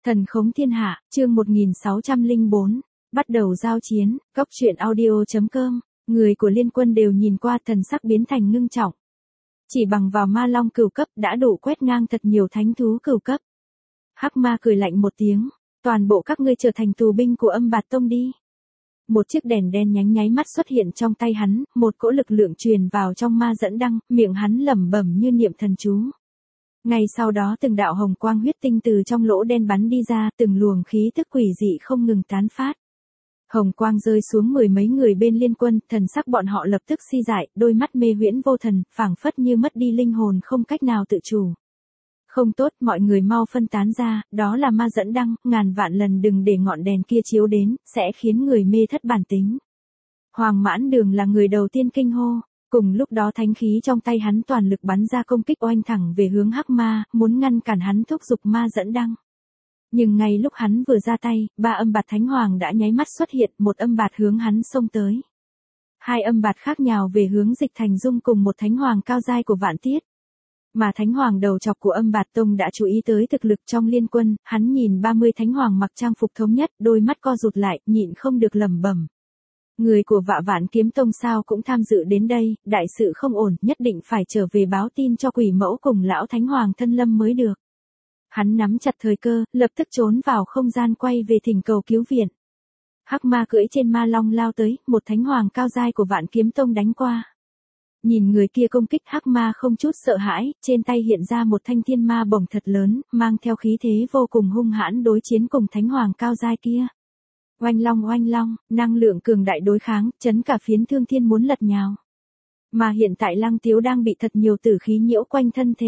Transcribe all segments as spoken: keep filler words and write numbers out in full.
Thần khống thiên hạ, chương một nghìn sáu trăm lẻ bốn, bắt đầu giao chiến, góc truyện audio.com, người của liên quân đều nhìn qua thần sắc biến thành ngưng trọng. Chỉ bằng vào ma long cửu cấp đã đủ quét ngang thật nhiều thánh thú cửu cấp. Hắc ma cười lạnh một tiếng, toàn bộ các ngươi trở thành tù binh của Âm Bạt Tông đi. Một chiếc đèn đen nhánh nháy mắt xuất hiện trong tay hắn, một cỗ lực lượng truyền vào trong ma dẫn đăng, miệng hắn lẩm bẩm như niệm thần chú. Ngay sau đó từng đạo hồng quang huyết tinh từ trong lỗ đen bắn đi ra, từng luồng khí tức quỷ dị không ngừng tán phát. Hồng quang rơi xuống mười mấy người bên liên quân, thần sắc bọn họ lập tức si dại, đôi mắt mê huyễn vô thần, phảng phất như mất đi linh hồn không cách nào tự chủ. Không tốt, mọi người mau phân tán ra, đó là ma dẫn đăng, ngàn vạn lần đừng để ngọn đèn kia chiếu đến, sẽ khiến người mê thất bản tính. Hoàng Mãn Đường là người đầu tiên kinh hô. Cùng lúc đó thánh khí trong tay hắn toàn lực bắn ra công kích oanh thẳng về hướng hắc ma, muốn ngăn cản hắn thúc giục ma dẫn đăng. Nhưng ngay lúc hắn vừa ra tay, ba âm bạt thánh hoàng đã nháy mắt xuất hiện, một âm bạt hướng hắn xông tới. Hai âm bạt khác nhào về hướng Dịch Thành Dung cùng một thánh hoàng cao giai của Vạn Tiết. Mà thánh hoàng đầu chọc của Âm Bạt Tông đã chú ý tới thực lực trong liên quân, hắn nhìn ba mươi thánh hoàng mặc trang phục thống nhất, đôi mắt co rụt lại, nhịn không được lẩm bẩm. Người của Vạ Vạn Kiếm Tông sao cũng tham dự đến đây, đại sự không ổn, nhất định phải trở về báo tin cho Quỷ Mẫu cùng lão thánh hoàng thân lâm mới được. Hắn nắm chặt thời cơ, lập tức trốn vào không gian quay về thỉnh cầu cứu viện. Hắc ma cưỡi trên ma long lao tới, một thánh hoàng cao giai của Vạn Kiếm Tông đánh qua. Nhìn người kia công kích, hắc ma không chút sợ hãi, trên tay hiện ra một thanh thiên ma bổng thật lớn, mang theo khí thế vô cùng hung hãn đối chiến cùng thánh hoàng cao giai kia. Oanh long oanh long, năng lượng cường đại đối kháng, chấn cả phiến thương thiên muốn lật nhào. Mà hiện tại Lăng Tiếu đang bị thật nhiều tử khí nhiễu quanh thân thể.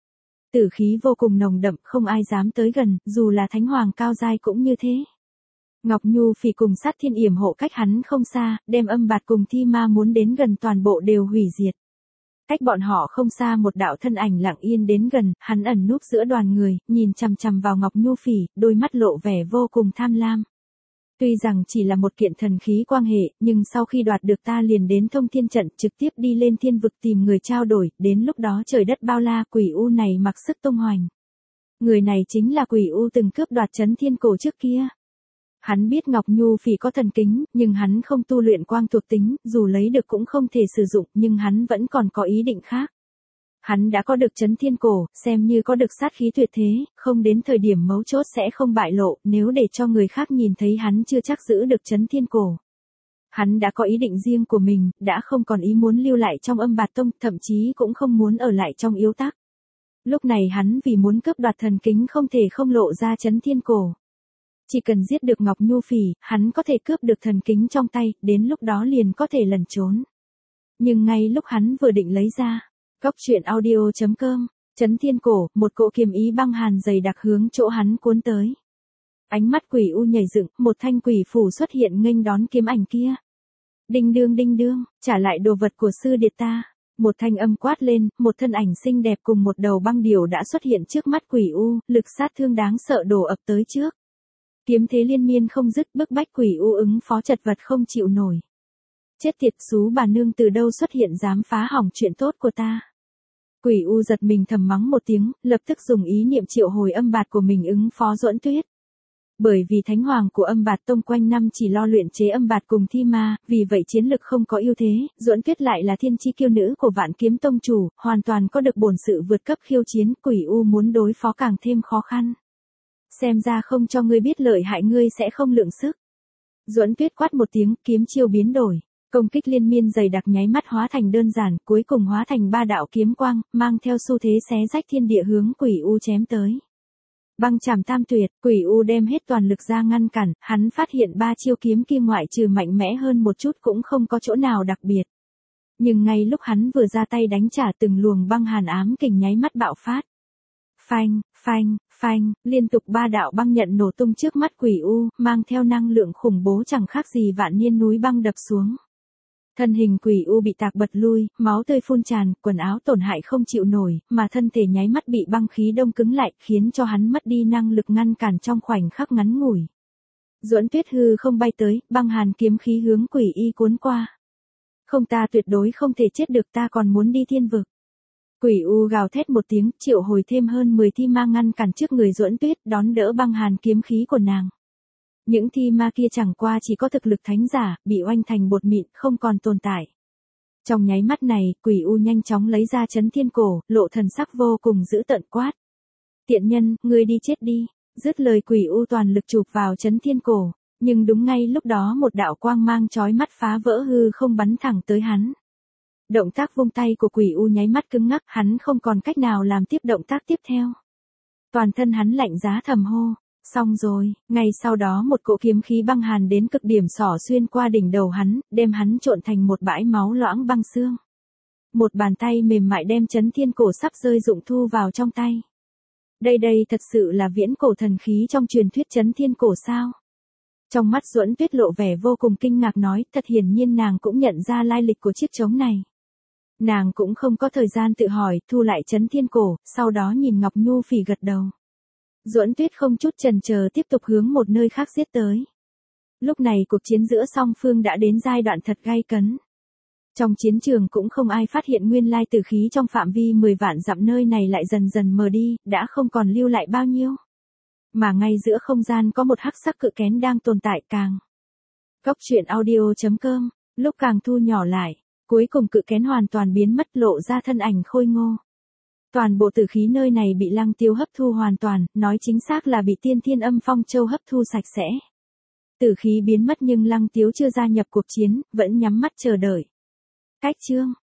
Tử khí vô cùng nồng đậm, không ai dám tới gần, dù là thánh hoàng cao giai cũng như thế. Ngọc Nhu Phỉ cùng Sát Thiên yểm hộ cách hắn không xa, đem âm bạt cùng thi ma muốn đến gần toàn bộ đều hủy diệt. Cách bọn họ không xa một đạo thân ảnh lặng yên đến gần, hắn ẩn núp giữa đoàn người, nhìn chằm chằm vào Ngọc Nhu Phỉ, đôi mắt lộ vẻ vô cùng tham lam. Tuy rằng chỉ là một kiện thần khí quang hệ, nhưng sau khi đoạt được ta liền đến Thông Thiên Trận trực tiếp đi lên thiên vực tìm người trao đổi, đến lúc đó trời đất bao la, quỷ u này mặc sức tung hoành. Người này chính là quỷ u từng cướp đoạt Chấn Thiên Cổ trước kia. Hắn biết Ngọc Nhu Phỉ có thần kính, nhưng hắn không tu luyện quang thuộc tính, dù lấy được cũng không thể sử dụng, nhưng hắn vẫn còn có ý định khác. Hắn đã có được Chấn Thiên Cổ, xem như có được sát khí tuyệt thế, không đến thời điểm mấu chốt sẽ không bại lộ, nếu để cho người khác nhìn thấy hắn chưa chắc giữ được Chấn Thiên Cổ. Hắn đã có ý định riêng của mình, đã không còn ý muốn lưu lại trong Âm Bạt Tông, thậm chí cũng không muốn ở lại trong Yếu Tắc. Lúc này hắn vì muốn cướp đoạt thần kính không thể không lộ ra Chấn Thiên Cổ. Chỉ cần giết được Ngọc Nhu Phỉ, hắn có thể cướp được thần kính trong tay, đến lúc đó liền có thể lẩn trốn. Nhưng ngay lúc hắn vừa định lấy ra, góc truyện audio.com, Chấn Thiên Cổ, một cỗ kiếm ý băng hàn dày đặc hướng chỗ hắn cuốn tới. Ánh mắt quỷ u nhảy dựng, một thanh quỷ phủ xuất hiện nghênh đón kiếm ảnh kia. Đinh đương đinh đương, trả lại đồ vật của sư điệt ta. Một thanh âm quát lên, một thân ảnh xinh đẹp cùng một đầu băng điểu đã xuất hiện trước mắt quỷ u, lực sát thương đáng sợ đổ ập tới trước. Kiếm thế liên miên không dứt, bức bách quỷ u ứng phó chật vật không chịu nổi. Chết tiệt xú bà nương từ đâu xuất hiện dám phá hỏng chuyện tốt của ta. Quỷ u giật mình thầm mắng một tiếng, lập tức dùng ý niệm triệu hồi âm bạt của mình ứng phó Duẫn Tuyết. Bởi vì thánh hoàng của Âm Bạt Tông quanh năm chỉ lo luyện chế âm bạt cùng thi ma, vì vậy chiến lực không có ưu thế, Duẫn Tuyết lại là thiên chi kiêu nữ của Vạn Kiếm Tông chủ, hoàn toàn có được bổn sự vượt cấp khiêu chiến, quỷ u muốn đối phó càng thêm khó khăn. Xem ra không cho ngươi biết lợi hại ngươi sẽ không lượng sức. Duẫn Tuyết quát một tiếng, kiếm chiêu biến đổi. Công kích liên miên dày đặc nháy mắt hóa thành đơn giản, cuối cùng hóa thành ba đạo kiếm quang, mang theo xu thế xé rách thiên địa hướng quỷ u chém tới. Băng chảm tam tuyệt, quỷ u đem hết toàn lực ra ngăn cản, hắn phát hiện ba chiêu kiếm kia ngoại trừ mạnh mẽ hơn một chút cũng không có chỗ nào đặc biệt. Nhưng ngay lúc hắn vừa ra tay đánh trả từng luồng băng hàn ám kình nháy mắt bạo phát. Phanh, phanh, phanh, liên tục ba đạo băng nhận nổ tung trước mắt quỷ u, mang theo năng lượng khủng bố chẳng khác gì vạn niên núi băng đập xuống. Thân hình quỷ u bị tạc bật lui, máu tươi phun tràn, quần áo tổn hại không chịu nổi, mà thân thể nháy mắt bị băng khí đông cứng lại, khiến cho hắn mất đi năng lực ngăn cản trong khoảnh khắc ngắn ngủi. Duẫn Tuyết hư không bay tới, băng hàn kiếm khí hướng quỷ y cuốn qua. Không, ta tuyệt đối không thể chết được, ta còn muốn đi thiên vực. Quỷ u gào thét một tiếng, triệu hồi thêm hơn mười thi ma ngăn cản trước người Duẫn Tuyết, đón đỡ băng hàn kiếm khí của nàng. Những thi ma kia chẳng qua chỉ có thực lực thánh giả, bị oanh thành bột mịn, không còn tồn tại. Trong nháy mắt này, quỷ u nhanh chóng lấy ra chấn thiên cổ, lộ thần sắc vô cùng dữ tợn quát. Tiện nhân, ngươi đi chết đi. Dứt lời quỷ u toàn lực chụp vào chấn thiên cổ, nhưng đúng ngay lúc đó một đạo quang mang chói mắt phá vỡ hư không bắn thẳng tới hắn. Động tác vung tay của quỷ u nháy mắt cứng ngắc, hắn không còn cách nào làm tiếp động tác tiếp theo. Toàn thân hắn lạnh giá thầm hô, xong rồi, ngay sau đó một cỗ kiếm khí băng hàn đến cực điểm xỏ xuyên qua đỉnh đầu hắn, đem hắn trộn thành một bãi máu loãng băng xương. Một bàn tay mềm mại đem chấn thiên cổ sắp rơi rụng thu vào trong tay. Đây đây thật sự là viễn cổ thần khí trong truyền thuyết chấn thiên cổ sao? Trong mắt Duẫn Tuyết lộ vẻ vô cùng kinh ngạc nói, thật hiển nhiên nàng cũng nhận ra lai lịch của chiếc trống này. Nàng cũng không có thời gian tự hỏi, thu lại chấn thiên cổ, sau đó nhìn Ngọc Nhu Phỉ gật đầu. Duẫn Tuyết không chút chần chờ tiếp tục hướng một nơi khác giết tới. Lúc này cuộc chiến giữa song phương đã đến giai đoạn thật gay cấn. Trong chiến trường cũng không ai phát hiện nguyên lai tử khí trong phạm vi mười vạn dặm nơi này lại dần dần mờ đi, đã không còn lưu lại bao nhiêu. Mà ngay giữa không gian có một hắc sắc cự kén đang tồn tại càng. Góc truyện audio chấm com, lúc càng thu nhỏ lại, cuối cùng cự kén hoàn toàn biến mất lộ ra thân ảnh khôi ngô. Toàn bộ tử khí nơi này bị Lăng Tiêu hấp thu hoàn toàn, nói chính xác là bị Tiên Thiên Âm Phong Châu hấp thu sạch sẽ. Tử khí biến mất nhưng Lăng Tiêu chưa gia nhập cuộc chiến, vẫn nhắm mắt chờ đợi. Cách chương